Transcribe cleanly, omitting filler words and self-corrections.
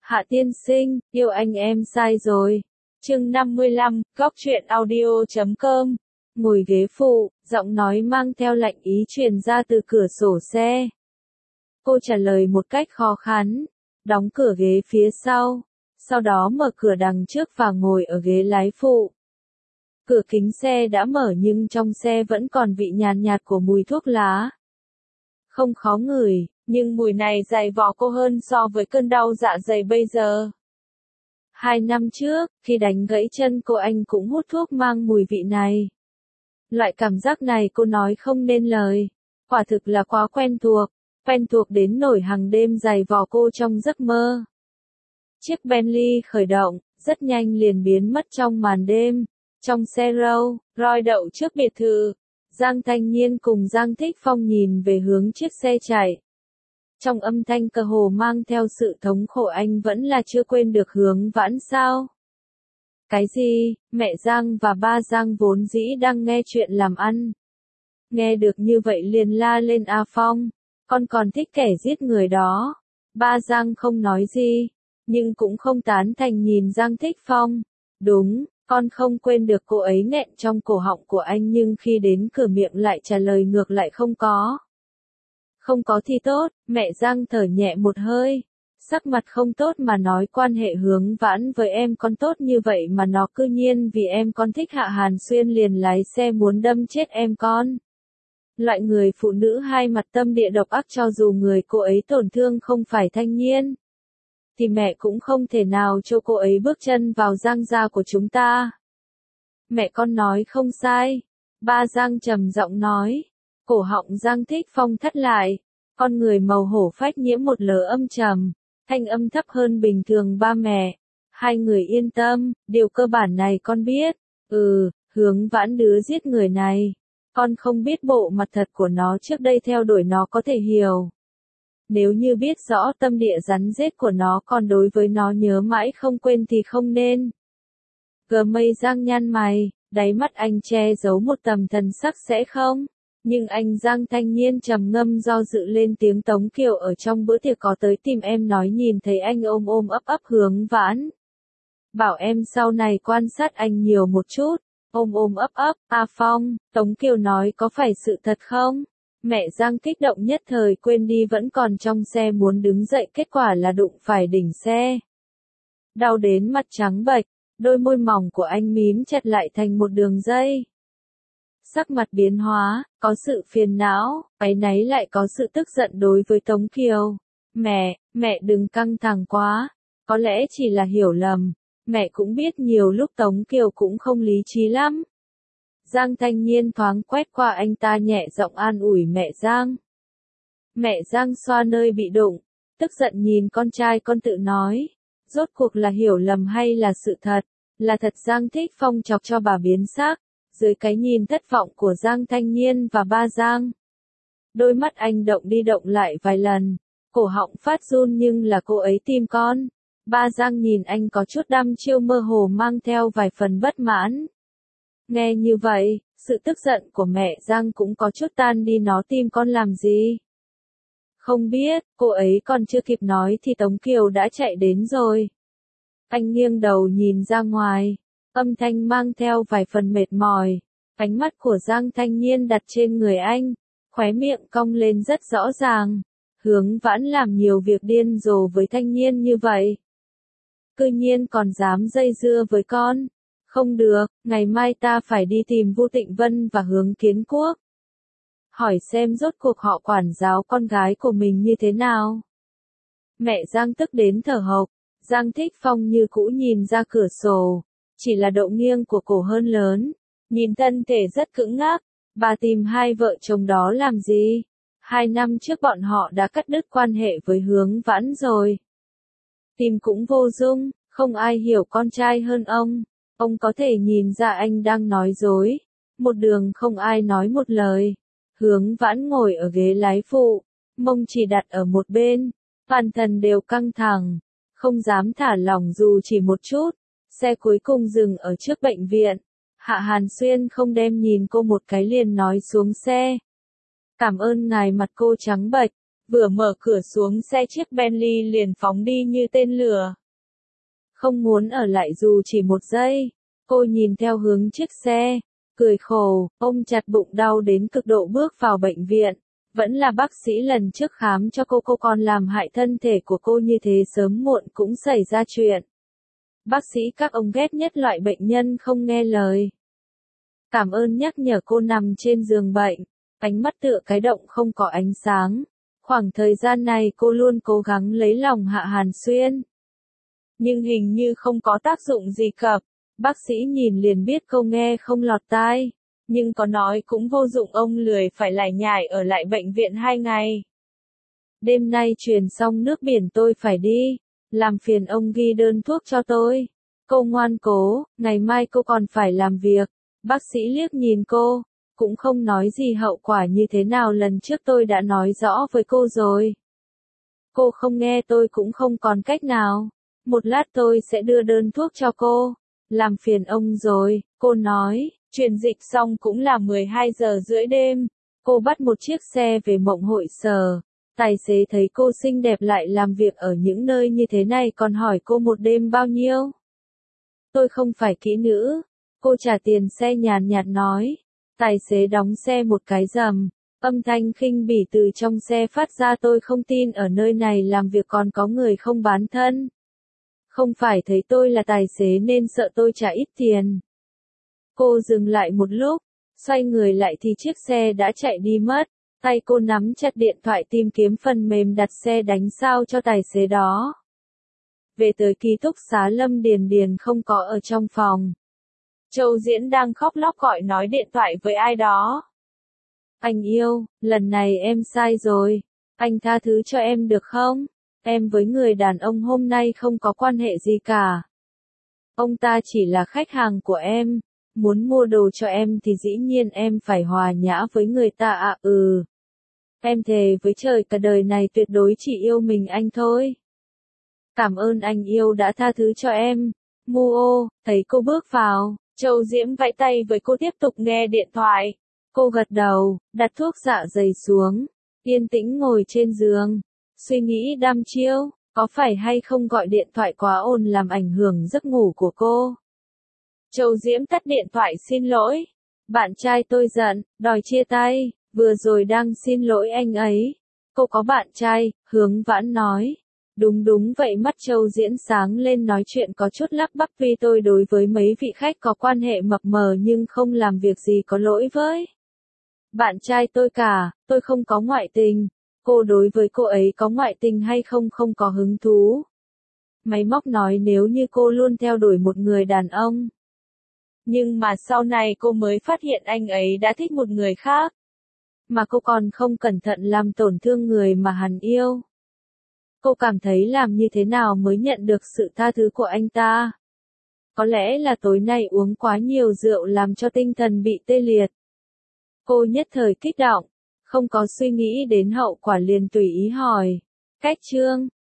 Hạ tiên sinh, yêu anh em sai rồi. Chương 55, góc truyện audio.com. Ngồi ghế phụ, giọng nói mang theo lạnh ý truyền ra từ cửa sổ xe. Cô trả lời một cách khó khăn, đóng cửa ghế phía sau đó mở cửa đằng trước và ngồi ở ghế lái phụ. Cửa kính xe đã mở nhưng trong xe vẫn còn vị nhàn nhạt của mùi thuốc lá. Không khó ngửi, nhưng mùi này dày vò cô hơn so với cơn đau dạ dày bây giờ. 2 năm trước, khi đánh gãy chân cô anh cũng hút thuốc mang mùi vị này. Loại cảm giác này cô nói không nên lời. Quả thực là quá quen thuộc đến nỗi hàng đêm dày vò cô trong giấc mơ. Chiếc Bentley khởi động, rất nhanh liền biến mất trong màn đêm. Trong xe Roy đậu trước biệt thự, Giang Thanh Nhiên cùng Giang Thích Phong nhìn về hướng chiếc xe chạy. Trong âm thanh cơ hồ mang theo sự thống khổ, anh vẫn là chưa quên được Hướng Vãn sao? Cái gì? Mẹ Giang và ba Giang vốn dĩ đang nghe chuyện làm ăn. Nghe được như vậy liền la lên A Phong, con còn thích kẻ giết người đó. Ba Giang không nói gì, nhưng cũng không tán thành nhìn Giang Thích Phong. Đúng, con không quên được cô ấy nghẹn trong cổ họng của anh nhưng khi đến cửa miệng lại trả lời ngược lại không có. Không có thì tốt, mẹ Giang thở nhẹ một hơi. Sắc mặt không tốt mà nói quan hệ Hướng Vãn với em con tốt như vậy mà nó cư nhiên vì em con thích Hạ Hàn Xuyên liền lái xe muốn đâm chết em con. Loại người phụ nữ hai mặt tâm địa độc ác, cho dù người cô ấy tổn thương không phải Thanh Nhiên, thì mẹ cũng không thể nào cho cô ấy bước chân vào Giang gia của chúng ta. Mẹ con nói không sai. Ba Giang trầm giọng nói. Cổ họng Giang Thích Phong thắt lại. Con người màu hổ phách nhiễm một lờ âm trầm. Thanh âm thấp hơn bình thường. Ba mẹ, hai người yên tâm, điều cơ bản này con biết. Hướng Vãn đứa giết người này. Con không biết bộ mặt thật của nó trước đây theo đuổi nó có thể hiểu. Nếu như biết rõ tâm địa rắn rết của nó còn đối với nó nhớ mãi không quên thì không nên. Gờ mây Giang nhăn mày, đáy mắt anh che giấu một tầm thần sắc sẽ không. Nhưng anh Giang Thanh Nhiên trầm ngâm do dự lên tiếng. Tống Kiều ở trong bữa tiệc có tới tìm em nói nhìn thấy anh ôm ôm ấp Hướng Vãn. Bảo em sau này quan sát anh nhiều một chút. Ôm ôm ấp A Phong, Tống Kiều nói có phải sự thật không? Mẹ Giang kích động nhất thời quên đi vẫn còn trong xe muốn đứng dậy, kết quả là đụng phải đỉnh xe. Đau đến mặt trắng bệch, đôi môi mỏng của anh mím chặt lại thành một đường dây. Sắc mặt biến hóa, có sự phiền não, áy náy lại có sự tức giận đối với Tống Kiều. Mẹ đừng căng thẳng quá, có lẽ chỉ là hiểu lầm. Mẹ cũng biết nhiều lúc Tống Kiều cũng không lý trí lắm. Giang Thanh Nhiên thoáng quét qua anh ta nhẹ giọng an ủi mẹ Giang. Mẹ Giang xoa nơi bị đụng, tức giận nhìn con trai con tự nói. Rốt cuộc là hiểu lầm hay là sự thật? Là thật. Giang Thích Phong chọc cho bà biến sắc, dưới cái nhìn thất vọng của Giang Thanh Nhiên và ba Giang. Đôi mắt anh động đi động lại vài lần, cổ họng phát run nhưng là cô ấy tìm con. Ba Giang nhìn anh có chút đăm chiêu mơ hồ mang theo vài phần bất mãn. Nghe như vậy, sự tức giận của mẹ Giang cũng có chút tan đi. Nó tìm con làm gì? Không biết, cô ấy còn chưa kịp nói thì Tống Kiều đã chạy đến rồi. Anh nghiêng đầu nhìn ra ngoài, âm thanh mang theo vài phần mệt mỏi. Ánh mắt của Giang Thanh Nhiên đặt trên người anh, khóe miệng cong lên rất rõ ràng. Hướng Vãn làm nhiều việc điên rồ với Thanh Nhiên như vậy, cư nhiên còn dám dây dưa với con. Không được, ngày mai ta phải đi tìm Vu Tịnh Vân và Hướng Kiến Quốc. Hỏi xem rốt cuộc họ quản giáo con gái của mình như thế nào. Mẹ Giang tức đến thở hộc. Giang Thích Phong như cũ nhìn ra cửa sổ. Chỉ là độ nghiêng của cổ hơn lớn. Nhìn thân thể rất cứng ngắc. Bà tìm hai vợ chồng đó làm gì? 2 năm trước bọn họ đã cắt đứt quan hệ với Hướng Vãn rồi. Tìm cũng vô dụng, không ai hiểu con trai hơn ông. Ông có thể nhìn ra anh đang nói dối. Một đường không ai nói một lời. Hướng Vãn ngồi ở ghế lái phụ, mông chỉ đặt ở một bên, toàn thân đều căng thẳng, không dám thả lỏng dù chỉ một chút. Xe cuối cùng dừng ở trước bệnh viện. Hạ Hàn Xuyên không đem nhìn cô một cái liền nói xuống xe. Cảm ơn ngài. Mặt cô trắng bệch, vừa mở cửa xuống xe chiếc Bentley liền phóng đi như tên lửa. Không muốn ở lại dù chỉ một giây. Cô nhìn theo hướng chiếc xe, cười khổ, ôm chặt bụng đau đến cực độ bước vào bệnh viện. Vẫn là bác sĩ lần trước khám cho cô còn làm hại thân thể của cô như thế sớm muộn cũng xảy ra chuyện. Bác sĩ các ông ghét nhất loại bệnh nhân không nghe lời. Cảm ơn nhắc nhở cô nằm trên giường bệnh, ánh mắt tựa cái động không có ánh sáng. Khoảng thời gian này cô luôn cố gắng lấy lòng Hạ Hàn Xuyên. Nhưng hình như không có tác dụng gì cập. Bác sĩ nhìn liền biết cô nghe không lọt tai. Nhưng có nói cũng vô dụng, ông lười phải lải nhải ở lại bệnh viện 2 ngày. Đêm nay truyền xong nước biển tôi phải đi. Làm phiền ông ghi đơn thuốc cho tôi. Cô ngoan cố, ngày mai cô còn phải làm việc. Bác sĩ liếc nhìn cô, cũng không nói gì hậu quả như thế nào, lần trước tôi đã nói rõ với cô rồi. Cô không nghe tôi cũng không còn cách nào. Một lát tôi sẽ đưa đơn thuốc cho cô. Làm phiền ông rồi, cô nói. Truyền dịch xong cũng là 12 giờ rưỡi đêm. Cô bắt một chiếc xe về Mộng Hội Sở. Tài xế thấy cô xinh đẹp lại làm việc ở những nơi như thế này còn hỏi cô một đêm bao nhiêu. Tôi không phải kỹ nữ. Cô trả tiền xe nhàn nhạt nói. Tài xế đóng xe một cái rầm. Âm thanh khinh bỉ từ trong xe phát ra, tôi không tin ở nơi này làm việc còn có người không bán thân. Không phải thấy tôi là tài xế nên sợ tôi trả ít tiền. Cô dừng lại một lúc, xoay người lại thì chiếc xe đã chạy đi mất. Tay cô nắm chặt điện thoại tìm kiếm phần mềm đặt xe đánh sao cho tài xế đó. Về tới ký túc xá, Lâm Điền Điền không có ở trong phòng. Châu Diễn đang khóc lóc gọi nói điện thoại với ai đó. Anh yêu, lần này em sai rồi. Anh tha thứ cho em được không? Em với người đàn ông hôm nay không có quan hệ gì cả. Ông ta chỉ là khách hàng của em. Muốn mua đồ cho em thì dĩ nhiên em phải hòa nhã với người ta ạ. Em thề với trời cả đời này tuyệt đối chỉ yêu mình anh thôi. Cảm ơn anh yêu đã tha thứ cho em. Muô, thấy cô bước vào, Châu Diễm vẫy tay với cô tiếp tục nghe điện thoại. Cô gật đầu, đặt thuốc dạ dày xuống, yên tĩnh ngồi trên giường, suy nghĩ đăm chiêu, có phải hay không gọi điện thoại quá ồn làm ảnh hưởng giấc ngủ của cô. Châu Diễm tắt điện thoại, xin lỗi. Bạn trai tôi giận, đòi chia tay, vừa rồi đang xin lỗi anh ấy. Cô có bạn trai, Hướng Vãn nói. Đúng vậy, mắt Châu Diễn sáng lên, nói chuyện có chút lắp bắp, vì tôi đối với mấy vị khách có quan hệ mập mờ nhưng không làm việc gì có lỗi với bạn trai tôi cả, tôi không có ngoại tình. Cô đối với cô ấy có ngoại tình hay không không có hứng thú. Máy móc nói nếu như cô luôn theo đuổi một người đàn ông. Nhưng mà sau này cô mới phát hiện anh ấy đã thích một người khác. Mà cô còn không cẩn thận làm tổn thương người mà hắn yêu. Cô cảm thấy làm như thế nào mới nhận được sự tha thứ của anh ta? Có lẽ là tối nay uống quá nhiều rượu làm cho tinh thần bị tê liệt. Cô nhất thời kích động, không có suy nghĩ đến hậu quả liền tùy ý hỏi. Cách chương